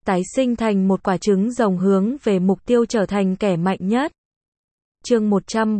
tái sinh thành một quả trứng rồng hướng về mục tiêu trở thành kẻ mạnh nhất. Chương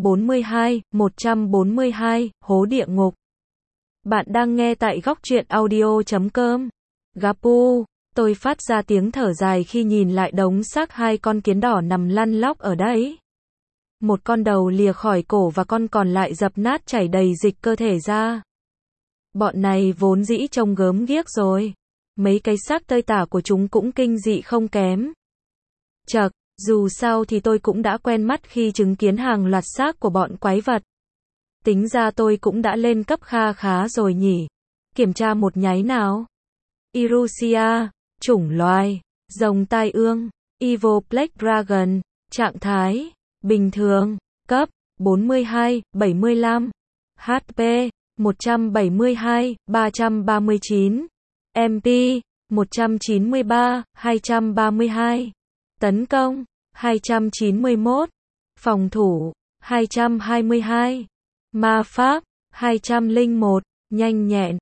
142, Hố địa ngục. Bạn đang nghe tại góc truyện audio.com. Gapu, tôi phát ra tiếng thở dài khi nhìn lại đống xác hai con kiến đỏ nằm lăn lóc ở đấy. Một con đầu lìa khỏi cổ và con còn lại dập nát chảy đầy dịch cơ thể ra. Bọn này vốn dĩ trông gớm ghiếc rồi. Mấy cái xác tơi tả của chúng cũng kinh dị không kém. Chậc, dù sao thì tôi cũng đã quen mắt khi chứng kiến hàng loạt xác của bọn quái vật. Tính ra tôi cũng đã lên cấp kha khá rồi nhỉ. Kiểm tra một nháy nào. Erusia, chủng loài, rồng tai ương, Evil Black Dragon, trạng thái, bình thường, cấp, 42, 75, HP, 172, 339, MP, 193, 232, tấn công, 291, phòng thủ, 222, ma pháp, 201, nhanh nhẹn,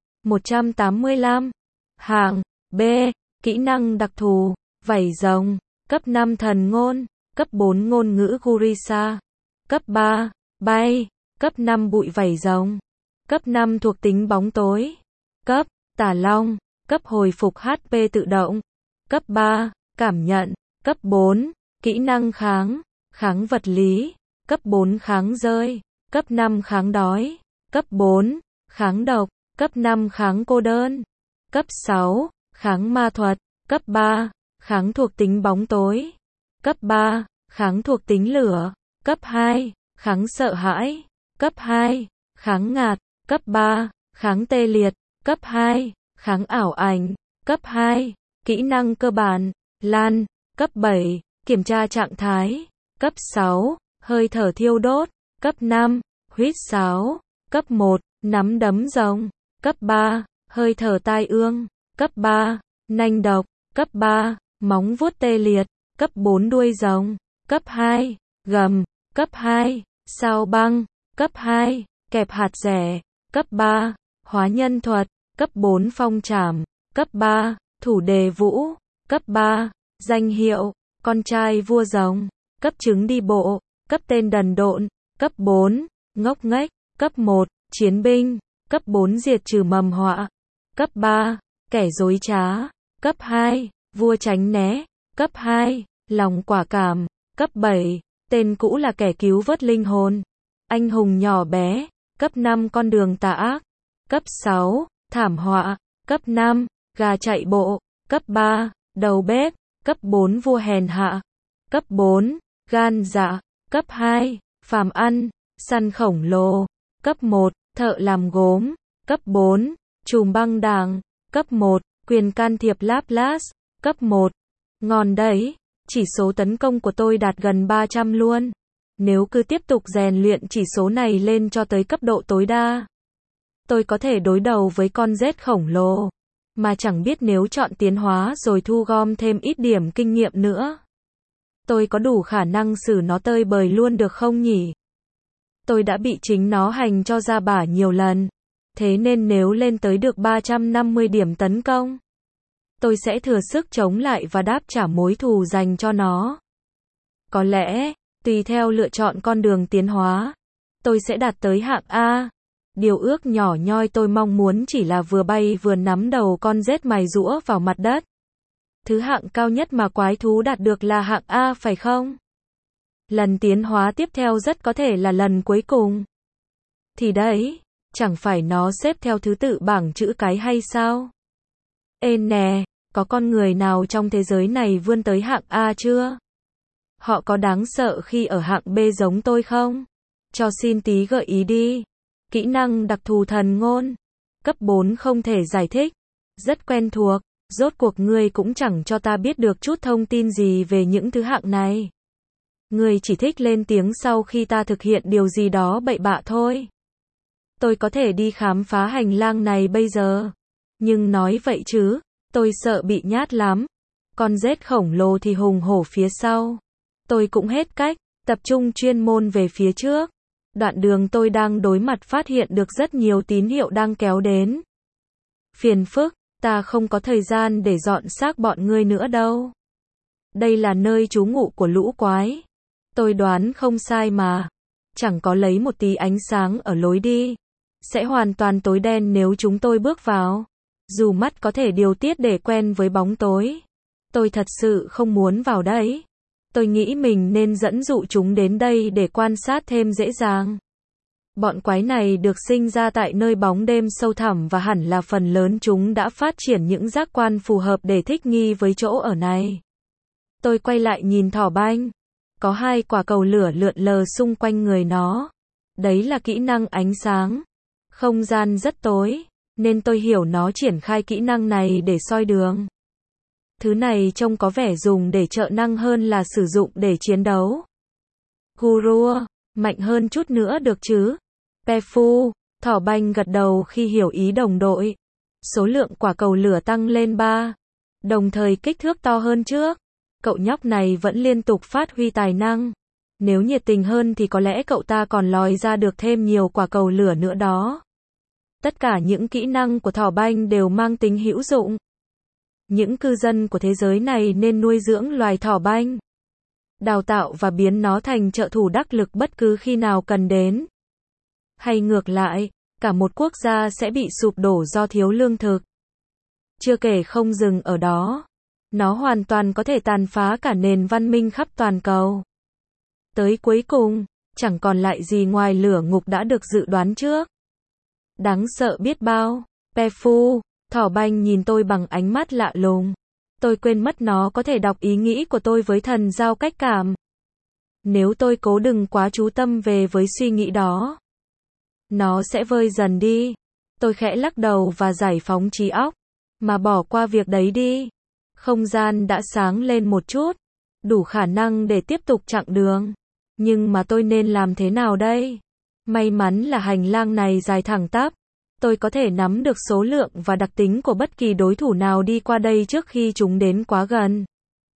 185, hạng, B, kỹ năng đặc thù, vảy rồng, cấp 5 thần ngôn, cấp 4 ngôn ngữ Gurisa, cấp 3, bay, cấp 5 bụi vảy rồng, cấp 5 thuộc tính bóng tối, cấp, tả long, cấp hồi phục HP tự động, cấp 3, cảm nhận, cấp 4, kỹ năng kháng, kháng vật lý, cấp 4 kháng rơi, cấp 5 kháng đói, cấp 4, kháng độc, cấp 5 kháng cô đơn, cấp 6, kháng ma thuật, cấp 3, kháng thuộc tính bóng tối, cấp 3, kháng thuộc tính lửa, cấp 2, kháng sợ hãi, cấp 2, kháng ngạt, cấp 3, kháng tê liệt, cấp 2, kháng ảo ảnh, cấp 2, kỹ năng cơ bản, lan, cấp 7, kiểm tra trạng thái, cấp 6, hơi thở thiêu đốt, cấp 5, huýt sáo, cấp 1, nắm đấm rồng, cấp 3, hơi thở tai ương, cấp 3, nanh độc, cấp 3, móng vuốt tê liệt, cấp 4 đuôi rồng, cấp 2, gầm, cấp 2, sao băng, cấp 2, kẹp hạt rẻ, cấp 3, hóa nhân thuật, cấp 4 phong trảm, cấp 3, thủ đề vũ, cấp 3, danh hiệu, con trai vua rồng, cấp trứng đi bộ, cấp tên đần độn, cấp 4, ngốc nghếch, cấp 1, chiến binh, cấp 4 diệt trừ mầm họa, cấp 3, kẻ dối trá, cấp 2, vua tránh né, cấp 2, lòng quả cảm, cấp 7, tên cũ là kẻ cứu vớt linh hồn, anh hùng nhỏ bé, cấp 5 con đường tà ác, cấp 6, thảm họa, cấp 5, gà chạy bộ, cấp 3, đầu bếp, cấp 4 vua hèn hạ, cấp 4, gan dạ, cấp 2, phàm ăn, săn khổng lồ, cấp 1, thợ làm gốm, cấp 4, trùm băng đảng, cấp 1, quyền can thiệp Laplace, cấp 1, ngon đấy, chỉ số tấn công của tôi đạt gần 300 luôn. Nếu cứ tiếp tục rèn luyện chỉ số này lên cho tới cấp độ tối đa, tôi có thể đối đầu với con rết khổng lồ, mà chẳng biết nếu chọn tiến hóa rồi thu gom thêm ít điểm kinh nghiệm nữa, tôi có đủ khả năng xử nó tơi bời luôn được không nhỉ? Tôi đã bị chính nó hành cho ra bả nhiều lần, thế nên nếu lên tới được 350 điểm tấn công, tôi sẽ thừa sức chống lại và đáp trả mối thù dành cho nó. Có lẽ, tùy theo lựa chọn con đường tiến hóa, tôi sẽ đạt tới hạng A. Điều ước nhỏ nhoi tôi mong muốn chỉ là vừa bay vừa nắm đầu con rết mài giũa vào mặt đất. Thứ hạng cao nhất mà quái thú đạt được là hạng A phải không? Lần tiến hóa tiếp theo rất có thể là lần cuối cùng. Thì đấy, chẳng phải nó xếp theo thứ tự bảng chữ cái hay sao? Ê nè, có con người nào trong thế giới này vươn tới hạng A chưa? Họ có đáng sợ khi ở hạng B giống tôi không? Cho xin tí gợi ý đi. Kỹ năng đặc thù thần ngôn. Cấp 4 không thể giải thích. Rất quen thuộc. Rốt cuộc ngươi cũng chẳng cho ta biết được chút thông tin gì về những thứ hạng này. Ngươi chỉ thích lên tiếng sau khi ta thực hiện điều gì đó bậy bạ thôi. Tôi có thể đi khám phá hành lang này bây giờ. Nhưng nói vậy chứ, tôi sợ bị nhát lắm. Con rết khổng lồ thì hùng hổ phía sau. Tôi cũng hết cách, tập trung chuyên môn về phía trước. Đoạn đường tôi đang đối mặt phát hiện được rất nhiều tín hiệu đang kéo đến. Phiền phức, Ta không có thời gian để dọn xác bọn ngươi nữa đâu. Đây là nơi trú ngụ của lũ quái. Tôi đoán không sai mà. Chẳng có lấy một tí ánh sáng ở lối đi. Sẽ hoàn toàn tối đen nếu chúng tôi bước vào. Dù mắt có thể điều tiết để quen với bóng tối. Tôi thật sự không muốn vào đấy. Tôi nghĩ mình nên dẫn dụ chúng đến đây để quan sát thêm dễ dàng. Bọn quái này được sinh ra tại nơi bóng đêm sâu thẳm và hẳn là phần lớn chúng đã phát triển những giác quan phù hợp để thích nghi với chỗ ở này. Tôi quay lại nhìn thỏ banh. Có 2 quả cầu lửa lượn lờ xung quanh người nó. Đấy là kỹ năng ánh sáng. Không gian rất tối, nên tôi hiểu nó triển khai kỹ năng này để soi đường. Thứ này trông có vẻ dùng để trợ năng hơn là sử dụng để chiến đấu. Guru, mạnh hơn chút nữa được chứ? Pefu, thỏ banh gật đầu khi hiểu ý đồng đội. Số lượng quả cầu lửa tăng lên 3. Đồng thời kích thước to hơn trước. Cậu nhóc này vẫn liên tục phát huy tài năng. Nếu nhiệt tình hơn thì có lẽ cậu ta còn lòi ra được thêm nhiều quả cầu lửa nữa đó. Tất cả những kỹ năng của thỏ banh đều mang tính hữu dụng. Những cư dân của thế giới này nên nuôi dưỡng loài thỏ banh. Đào tạo và biến nó thành trợ thủ đắc lực bất cứ khi nào cần đến. Hay ngược lại, cả một quốc gia sẽ bị sụp đổ do thiếu lương thực. Chưa kể không dừng ở đó. Nó hoàn toàn có thể tàn phá cả nền văn minh khắp toàn cầu. Tới cuối cùng, chẳng còn lại gì ngoài lửa ngục đã được dự đoán trước. Đáng sợ biết bao. Pefu, thỏ banh nhìn tôi bằng ánh mắt lạ lùng. Tôi quên mất nó có thể đọc ý nghĩ của tôi với thần giao cách cảm. Nếu tôi cố đừng quá chú tâm về với suy nghĩ đó, nó sẽ vơi dần đi. Tôi khẽ lắc đầu và giải phóng trí óc. Mà bỏ qua việc đấy đi. Không gian đã sáng lên một chút. Đủ khả năng để tiếp tục chặng đường. Nhưng mà tôi nên làm thế nào đây? May mắn là hành lang này dài thẳng tắp. Tôi có thể nắm được số lượng và đặc tính của bất kỳ đối thủ nào đi qua đây trước khi chúng đến quá gần.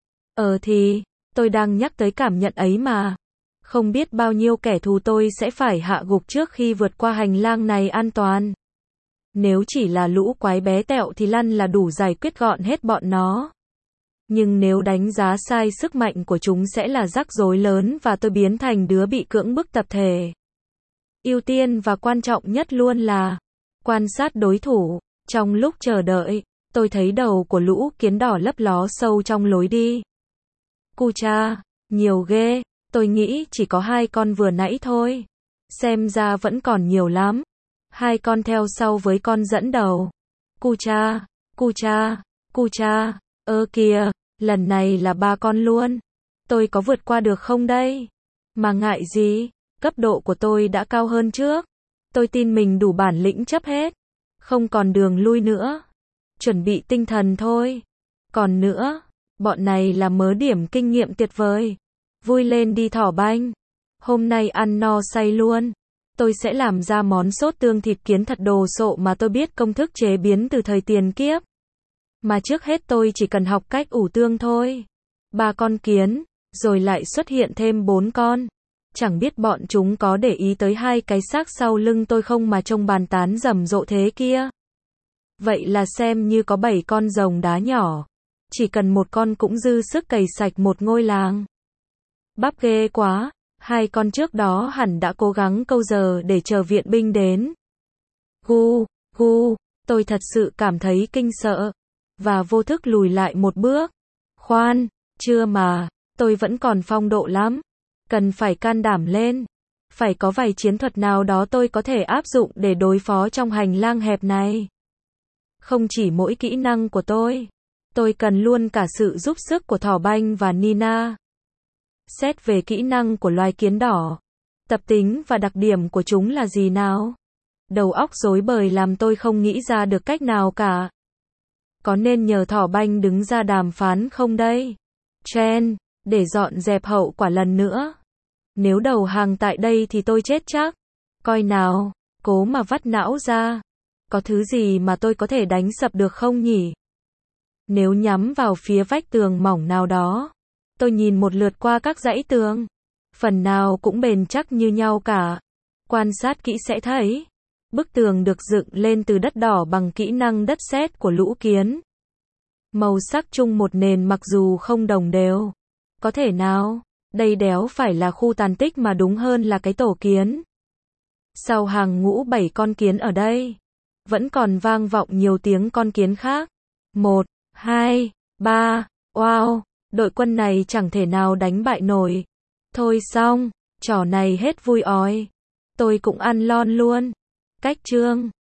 Thì, tôi đang nhắc tới cảm nhận ấy mà. Không biết bao nhiêu kẻ thù tôi sẽ phải hạ gục trước khi vượt qua hành lang này an toàn. Nếu chỉ là lũ quái bé tẹo thì lăn là đủ giải quyết gọn hết bọn nó. Nhưng nếu đánh giá sai sức mạnh của chúng sẽ là rắc rối lớn và tôi biến thành đứa bị cưỡng bức tập thể. Ưu tiên và quan trọng nhất luôn là quan sát đối thủ. Trong lúc chờ đợi, tôi thấy đầu của lũ kiến đỏ lấp ló sâu trong lối đi. Cu cha, nhiều ghê, tôi nghĩ chỉ có 2 con vừa nãy thôi. Xem ra vẫn còn nhiều lắm. 2 con theo sau với con dẫn đầu. Cu cha, cu cha, cu cha, kìa, lần này là 3 con luôn. Tôi có vượt qua được không đây? Mà ngại gì, cấp độ của tôi đã cao hơn trước. Tôi tin mình đủ bản lĩnh chấp hết. Không còn đường lui nữa. Chuẩn bị tinh thần thôi. Còn nữa, bọn này là mớ điểm kinh nghiệm tuyệt vời. Vui lên đi thỏ banh. Hôm nay ăn no say luôn. Tôi sẽ làm ra món sốt tương thịt kiến thật đồ sộ mà tôi biết công thức chế biến từ thời tiền kiếp. Mà trước hết tôi chỉ cần học cách ủ tương thôi. 3 con kiến, rồi lại xuất hiện thêm 4 con. Chẳng biết bọn chúng có để ý tới 2 cái xác sau lưng tôi không mà trông bàn tán rầm rộ thế kia. Vậy là xem như có 7 con rồng đá nhỏ. Chỉ cần 1 con cũng dư sức cày sạch một ngôi làng. Bắp ghê quá. 2 con trước đó hẳn đã cố gắng câu giờ để chờ viện binh đến. Tôi thật sự cảm thấy kinh sợ. Và vô thức lùi lại một bước. Khoan, chưa mà, tôi vẫn còn phong độ lắm. Cần phải can đảm lên. Phải có vài chiến thuật nào đó tôi có thể áp dụng để đối phó trong hành lang hẹp này. Không chỉ mỗi kỹ năng của tôi cần luôn cả sự giúp sức của thỏ banh và Nina. Xét về kỹ năng của loài kiến đỏ, tập tính và đặc điểm của chúng là gì nào? Đầu óc rối bời làm tôi không nghĩ ra được cách nào cả. Có nên nhờ thỏ banh đứng ra đàm phán không đây? Chen, để dọn dẹp hậu quả lần nữa. Nếu đầu hàng tại đây thì tôi chết chắc. Coi nào, cố mà vắt não ra. Có thứ gì mà tôi có thể đánh sập được không nhỉ? Nếu nhắm vào phía vách tường mỏng nào đó. Tôi nhìn một lượt qua các dãy tường. Phần nào cũng bền chắc như nhau cả. Quan sát kỹ sẽ thấy. Bức tường được dựng lên từ đất đỏ bằng kỹ năng đất sét của lũ kiến. Màu sắc chung một nền mặc dù không đồng đều. Có thể nào, đây đéo phải là khu tàn tích mà đúng hơn là cái tổ kiến. Sau hàng ngũ 7 con kiến ở đây, vẫn còn vang vọng nhiều tiếng con kiến khác. 1, 2, 3, wow, đội quân này chẳng thể nào đánh bại nổi. Thôi xong, trò này hết vui ói. Tôi cũng ăn lon luôn. Cách chương